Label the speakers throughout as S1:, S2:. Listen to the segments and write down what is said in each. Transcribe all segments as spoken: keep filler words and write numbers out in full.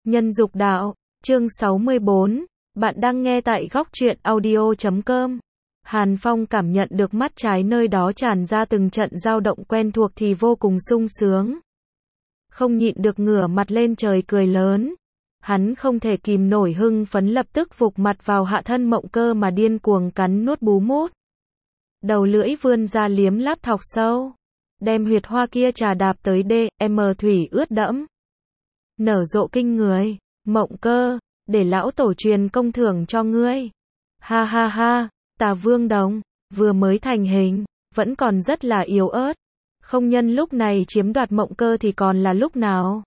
S1: Nhân dục đạo, chương sáu mươi bốn, bạn đang nghe tại góc truyện audio chấm com. Hàn Phong cảm nhận được mắt trái nơi đó tràn ra từng trận dao động quen thuộc thì vô cùng sung sướng. Không nhịn được ngửa mặt lên trời cười lớn. Hắn không thể kìm nổi hưng phấn lập tức vụt mặt vào hạ thân Mộng Cơ mà điên cuồng cắn nuốt bú mút. Đầu lưỡi vươn ra liếm láp thọc sâu. Đem huyệt hoa kia trà đạp tới đê, em thủy ướt đẫm. Nở rộ kinh người, Mộng Cơ, để lão tổ truyền công thưởng cho ngươi. Ha ha ha, Tà Vương Đồng, vừa mới thành hình, vẫn còn rất là yếu ớt. Không nhân lúc này chiếm đoạt Mộng Cơ thì còn là lúc nào?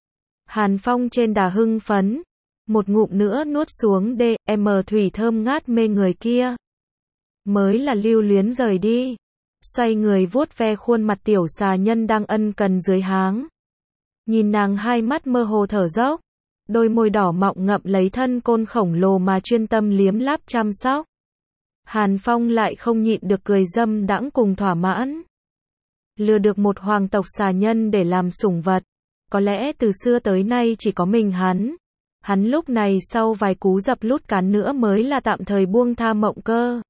S1: Hàn Phong trên đà hưng phấn, một ngụm nữa nuốt xuống đê, em thủy thơm ngát mê người kia. Mới là lưu luyến rời đi. Xoay người vuốt ve khuôn mặt tiểu xà nhân đang ân cần dưới háng. Nhìn nàng hai mắt mơ hồ thở dốc, đôi môi đỏ mọng ngậm lấy thân côn khổng lồ mà chuyên tâm liếm láp chăm sóc. Hàn Phong lại không nhịn được cười dâm đãng cùng thỏa mãn. Lừa được một hoàng tộc xà nhân để làm sủng vật, có lẽ từ xưa tới nay chỉ có mình hắn. Hắn lúc này sau vài cú dập lút cán nữa mới là tạm thời buông tha Mộng Cơ.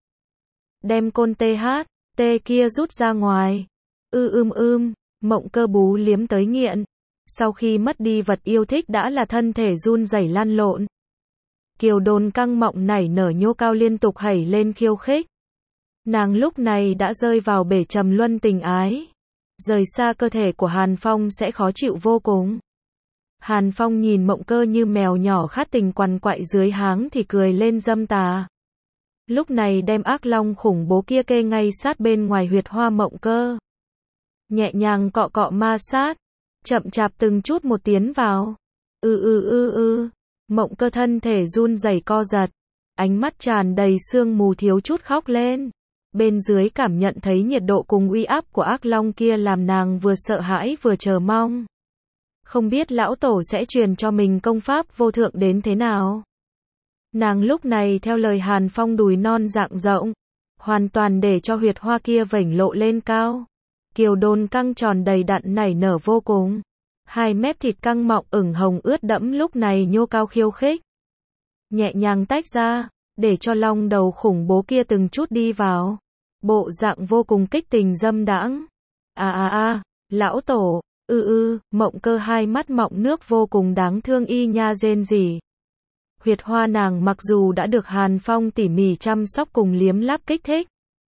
S1: Đem côn tê hát, tê kia rút ra ngoài. Ư ưm ưm, Mộng Cơ bú liếm tới nghiện. Sau khi mất đi vật yêu thích đã là thân thể run rẩy lăn lộn. Kiều Đồn căng mọng nảy nở nhô cao liên tục hẩy lên khiêu khích. Nàng lúc này đã rơi vào bể trầm luân tình ái. Rời xa cơ thể của Hàn Phong sẽ khó chịu vô cùng. Hàn Phong nhìn Mộng Cơ như mèo nhỏ khát tình quằn quại dưới háng thì cười lên dâm tà. Lúc này đem ác long khủng bố kia kê ngay sát bên ngoài huyệt hoa Mộng Cơ. Nhẹ nhàng cọ cọ ma sát, chậm chạp từng chút một tiến vào. Ư ư ư ư, Mộng Cơ thân thể run rẩy co giật, ánh mắt tràn đầy sương mù thiếu chút khóc lên. Bên dưới cảm nhận thấy nhiệt độ cùng uy áp của ác long kia làm nàng vừa sợ hãi vừa chờ mong. Không biết lão tổ sẽ truyền cho mình công pháp vô thượng đến thế nào. Nàng lúc này theo lời Hàn Phong đùi non rạng rộng, hoàn toàn để cho huyệt hoa kia vểnh lộ lên cao. Kiều Đồn căng tròn đầy đặn nảy nở vô cùng. Hai mép thịt căng mọng ửng hồng ướt đẫm lúc này nhô cao khiêu khích. Nhẹ nhàng tách ra, để cho long đầu khủng bố kia từng chút đi vào. Bộ dạng vô cùng kích tình dâm đãng. À à à, lão tổ, ư ư, Mộng Cơ hai mắt mọng nước vô cùng đáng thương y nha rên rỉ. Huyệt hoa nàng mặc dù đã được Hàn Phong tỉ mỉ chăm sóc cùng liếm láp kích thích,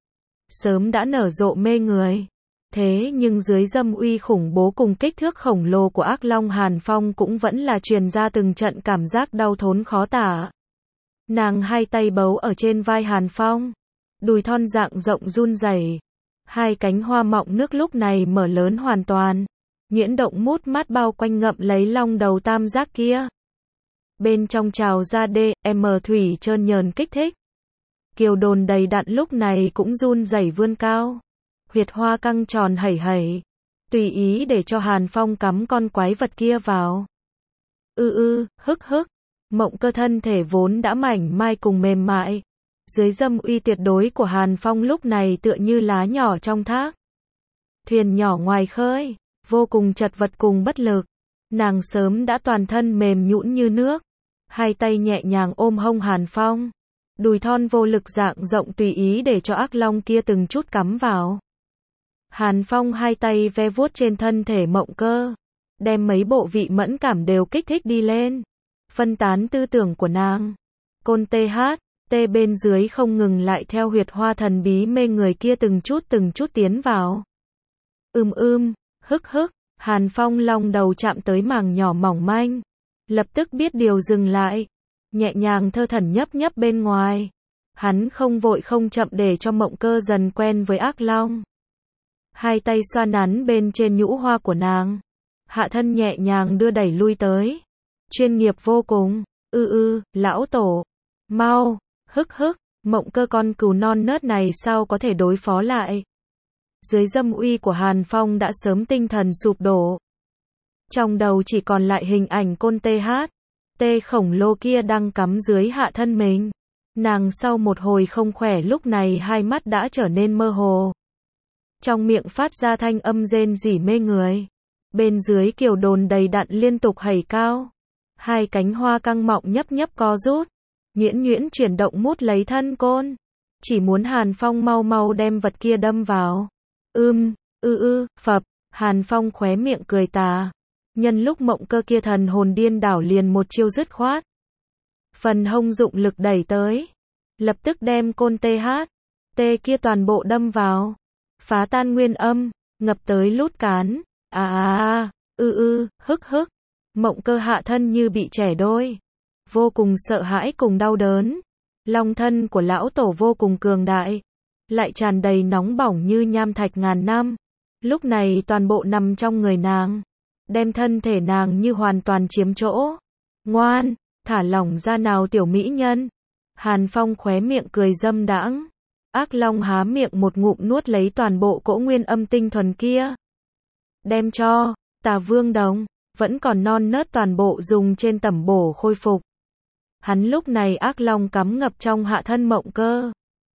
S1: sớm đã nở rộ mê người. Thế nhưng dưới dâm uy khủng bố cùng kích thước khổng lồ của ác long Hàn Phong cũng vẫn là truyền ra từng trận cảm giác đau thốn khó tả. Nàng hai tay bấu ở trên vai Hàn Phong, đùi thon dạng rộng run rẩy. Hai cánh hoa mọng nước lúc này mở lớn hoàn toàn, nhuyễn động mút mắt bao quanh ngậm lấy long đầu tam giác kia. Bên trong trào ra đê, em thủy trơn nhờn kích thích. Kiều Đồn đầy đặn lúc này cũng run rẩy vươn cao. Huyệt hoa căng tròn hẩy hẩy, tùy ý để cho Hàn Phong cắm con quái vật kia vào. Ư ư, hức hức, Mộng Cơ thân thể vốn đã mảnh mai cùng mềm mại. Dưới dâm uy tuyệt đối của Hàn Phong lúc này tựa như lá nhỏ trong thác. Thuyền nhỏ ngoài khơi, vô cùng chật vật cùng bất lực. Nàng sớm đã toàn thân mềm nhũn như nước. Hai tay nhẹ nhàng ôm hông Hàn Phong. Đùi thon vô lực dạng rộng tùy ý để cho ác long kia từng chút cắm vào. Hàn Phong hai tay ve vuốt trên thân thể Mộng Cơ, đem mấy bộ vị mẫn cảm đều kích thích đi lên, phân tán tư tưởng của nàng. Côn tê hát, tê bên dưới không ngừng lại theo huyệt hoa thần bí mê người kia từng chút từng chút tiến vào. Ưm ưm, hức hức, Hàn Phong long đầu chạm tới màng nhỏ mỏng manh, lập tức biết điều dừng lại, nhẹ nhàng thơ thẩn nhấp nhấp bên ngoài. Hắn không vội không chậm để cho Mộng Cơ dần quen với ác long. Hai tay xoa nắn bên trên nhũ hoa của nàng, hạ thân nhẹ nhàng đưa đẩy lui tới. Chuyên nghiệp vô cùng. Ư ư, lão tổ, mau, hức hức, Mộng Cơ con cừu non nớt này sao có thể đối phó lại. Dưới dâm uy của Hàn Phong đã sớm tinh thần sụp đổ. Trong đầu chỉ còn lại hình ảnh côn tê hát, tê khổng lồ kia đang cắm dưới hạ thân mình. Nàng sau một hồi không khỏe lúc này hai mắt đã trở nên mơ hồ. Trong miệng phát ra thanh âm rên rỉ mê người. Bên dưới Kiều Đồn đầy đặn liên tục hẩy cao. Hai cánh hoa căng mọng nhấp nhấp co rút, nhuyễn nhuyễn chuyển động mút lấy thân côn. Chỉ muốn Hàn Phong mau mau đem vật kia đâm vào. Ưm, ư ư, phập, Hàn Phong khóe miệng cười tà. Nhân lúc Mộng Cơ kia thần hồn điên đảo liền một chiêu dứt khoát. Phần hông dụng lực đẩy tới. Lập tức đem côn tê hát. Tê kia toàn bộ đâm vào. Phá tan nguyên âm, ngập tới lút cán. À à à, ư ư, hức hức. Mộng Cơ hạ thân như bị trẻ đôi. Vô cùng sợ hãi cùng đau đớn. Long thân của lão tổ vô cùng cường đại. Lại tràn đầy nóng bỏng như nham thạch ngàn năm. Lúc này toàn bộ nằm trong người nàng. Đem thân thể nàng như hoàn toàn chiếm chỗ. Ngoan, thả lỏng ra nào tiểu mỹ nhân. Hàn Phong khóe miệng cười dâm đãng. Ác Long há miệng một ngụm nuốt lấy toàn bộ cỗ nguyên âm tinh thuần kia. Đem cho, Tà Vương Đồng, vẫn còn non nớt toàn bộ dùng trên tẩm bổ khôi phục. Hắn lúc này Ác Long cắm ngập trong hạ thân Mộng Cơ.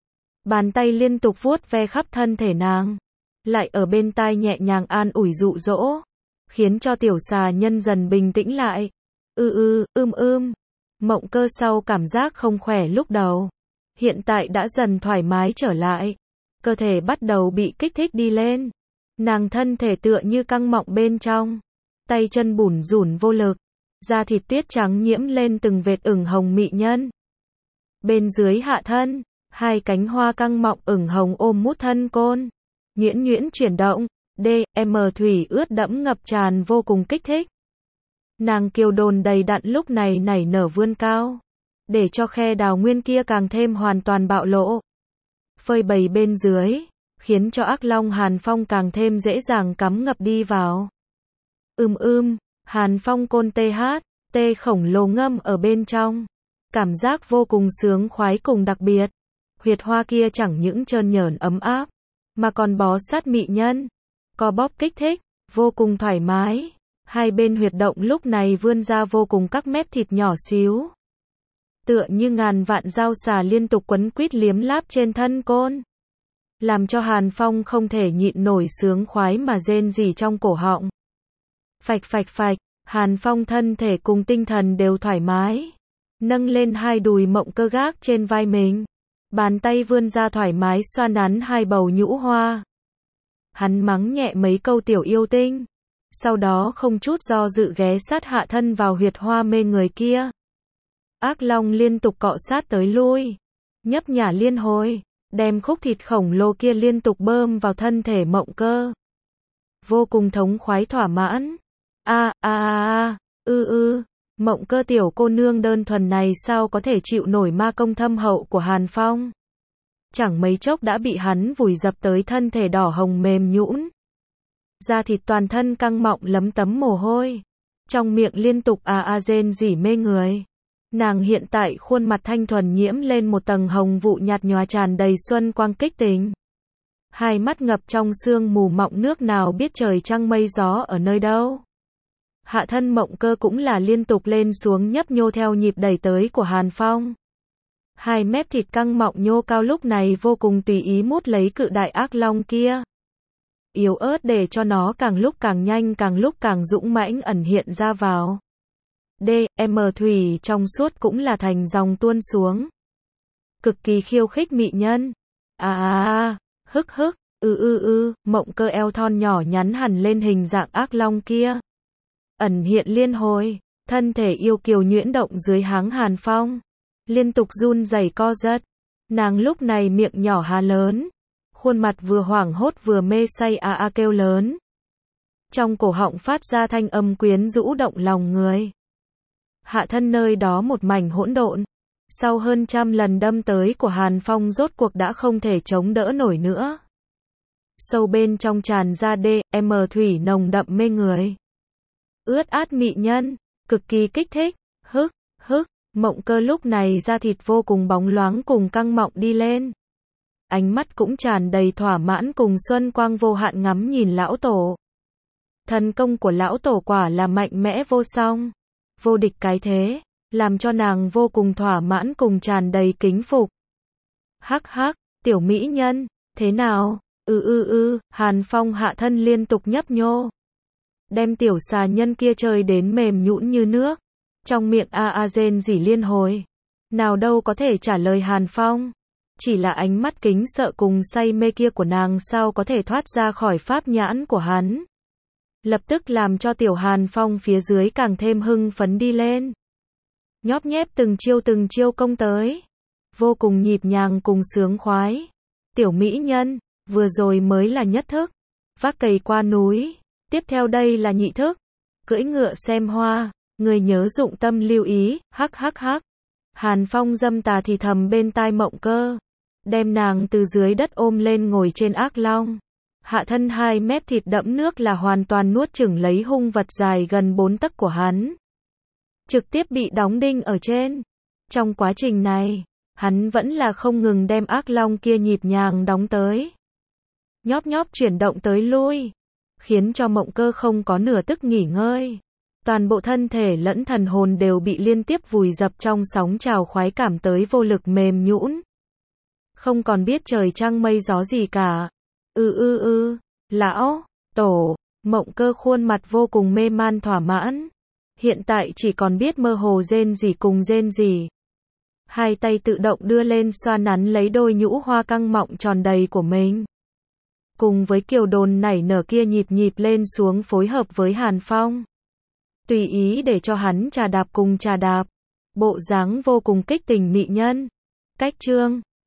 S1: Bàn tay liên tục vuốt ve khắp thân thể nàng. Lại ở bên tai nhẹ nhàng an ủi dụ dỗ. Khiến cho tiểu xà nhân dần bình tĩnh lại. Ư ư, ưm ưm. Mộng Cơ sau cảm giác không khỏe lúc đầu. Hiện tại đã dần thoải mái trở lại. Cơ thể bắt đầu bị kích thích đi lên. Nàng thân thể tựa như căng mọng bên trong. Tay chân bủn rủn vô lực. Da thịt tuyết trắng nhiễm lên từng vệt ửng hồng mị nhân. Bên dưới hạ thân, hai cánh hoa căng mọng ửng hồng ôm mút thân côn. Nhuyễn nhuyễn chuyển động, D, M thủy ướt đẫm ngập tràn vô cùng kích thích. Nàng kiều đồn đầy đặn lúc này nảy nở vươn cao. Để cho khe đào nguyên kia càng thêm hoàn toàn bạo lộ. Phơi bày bên dưới, khiến cho Ác Long Hàn Phong càng thêm dễ dàng cắm ngập đi vào. Ưm ưm, Hàn Phong côn tê hát, tê khổng lồ ngâm ở bên trong. Cảm giác vô cùng sướng khoái cùng đặc biệt. Huyệt hoa kia chẳng những trơn nhởn ấm áp, mà còn bó sát mị nhân. Co bóp kích thích, vô cùng thoải mái. Hai bên huyệt động lúc này vươn ra vô cùng các mép thịt nhỏ xíu. Tựa như ngàn vạn dao xà liên tục quấn quýt liếm láp trên thân côn. Làm cho Hàn Phong không thể nhịn nổi sướng khoái mà rên rỉ trong cổ họng. Phạch phạch phạch, Hàn Phong thân thể cùng tinh thần đều thoải mái. Nâng lên hai đùi Mộng Cơ gác trên vai mình. Bàn tay vươn ra thoải mái xoa nắn hai bầu nhũ hoa. Hắn mắng nhẹ mấy câu tiểu yêu tinh. Sau đó không chút do dự ghé sát hạ thân vào huyệt hoa mê người kia. Ác Long liên tục cọ sát tới lui. Nhấp nhả liên hồi. Đem khúc thịt khổng lồ kia liên tục bơm vào thân thể Mộng Cơ. Vô cùng thống khoái thỏa mãn. A a a, ư ư. Mộng Cơ tiểu cô nương đơn thuần này sao có thể chịu nổi ma công thâm hậu của Hàn Phong. Chẳng mấy chốc đã bị hắn vùi dập tới thân thể đỏ hồng mềm nhũn. Da thịt toàn thân căng mọng lấm tấm mồ hôi. Trong miệng liên tục à à rên rỉ mê người. Nàng hiện tại khuôn mặt thanh thuần nhiễm lên một tầng hồng vụ nhạt nhòa tràn đầy xuân quang kích tình. Hai mắt ngập trong sương mù mọng nước nào biết trời trăng mây gió ở nơi đâu. Hạ thân Mộng Cơ cũng là liên tục lên xuống nhấp nhô theo nhịp đẩy tới của Hàn Phong. Hai mép thịt căng mọng nhô cao lúc này vô cùng tùy ý mút lấy cự đại Ác Long kia. Yếu ớt để cho nó càng lúc càng nhanh càng lúc càng dũng mãnh ẩn hiện ra vào. D, M thủy trong suốt cũng là thành dòng tuôn xuống. Cực kỳ khiêu khích mị nhân. À à à, hức hức, ư ư ư, Mộng Cơ eo thon nhỏ nhắn hẳn lên hình dạng Ác Long kia. Ẩn hiện liên hồi, thân thể yêu kiều nhuyễn động dưới háng Hàn Phong. Liên tục run rẩy co giật. Nàng lúc này miệng nhỏ há lớn. Khuôn mặt vừa hoảng hốt vừa mê say a a kêu lớn. Trong cổ họng phát ra thanh âm quyến rũ động lòng người. Hạ thân nơi đó một mảnh hỗn độn. Sau hơn trăm lần đâm tới của Hàn Phong rốt cuộc đã không thể chống đỡ nổi nữa. Sâu bên trong tràn ra D, M thủy nồng đậm mê người. Ướt át mị nhân, cực kỳ kích thích, hức, hức, Mộng Cơ lúc này da thịt vô cùng bóng loáng cùng căng mọng đi lên. Ánh mắt cũng tràn đầy thỏa mãn cùng xuân quang vô hạn ngắm nhìn lão tổ. Thần công của lão tổ quả là mạnh mẽ vô song, vô địch cái thế, làm cho nàng vô cùng thỏa mãn cùng tràn đầy kính phục. Hắc hắc, tiểu mỹ nhân, thế nào? Ư ư ư, Hàn Phong hạ thân liên tục nhấp nhô. Đem tiểu xà nhân kia chơi đến mềm nhũn như nước. Trong miệng a a rên rỉ liên hồi. Nào đâu có thể trả lời Hàn Phong. Chỉ là ánh mắt kính sợ cùng say mê kia của nàng sao có thể thoát ra khỏi pháp nhãn của hắn. Lập tức làm cho tiểu Hàn Phong phía dưới càng thêm hưng phấn đi lên. Nhóp nhép từng chiêu từng chiêu công tới. Vô cùng nhịp nhàng cùng sướng khoái. Tiểu mỹ nhân, vừa rồi mới là nhất thức. Vác cày qua núi. Tiếp theo đây là nhị thức. Cưỡi ngựa xem hoa. Người nhớ dụng tâm lưu ý, hắc hắc hắc. Hàn Phong dâm tà thì thầm bên tai Mộng Cơ. Đem nàng từ dưới đất ôm lên ngồi trên ác long. Hạ thân hai mép thịt đẫm nước là hoàn toàn nuốt chửng lấy hung vật dài gần bốn tấc của hắn. Trực tiếp bị đóng đinh ở trên. Trong quá trình này, hắn vẫn là không ngừng đem ác long kia nhịp nhàng đóng tới. Nhóp nhóp chuyển động tới lui. Khiến cho Mộng Cơ không có nửa tức nghỉ ngơi. Toàn bộ thân thể lẫn thần hồn đều bị liên tiếp vùi dập trong sóng trào khoái cảm tới vô lực mềm nhũn. Không còn biết trời trăng mây gió gì cả. Ư ư ư, lão, tổ, Mộng Cơ khuôn mặt vô cùng mê man thỏa mãn. Hiện tại chỉ còn biết mơ hồ rên rỉ cùng rên rỉ. Hai tay tự động đưa lên xoa nắn lấy đôi nhũ hoa căng mọng tròn đầy của mình. Cùng với kiều đồn nảy nở kia nhịp nhịp lên xuống phối hợp với Hàn Phong. Tùy ý để cho hắn trà đạp cùng trà đạp. Bộ dáng vô cùng kích tình mị nhân. Cách chương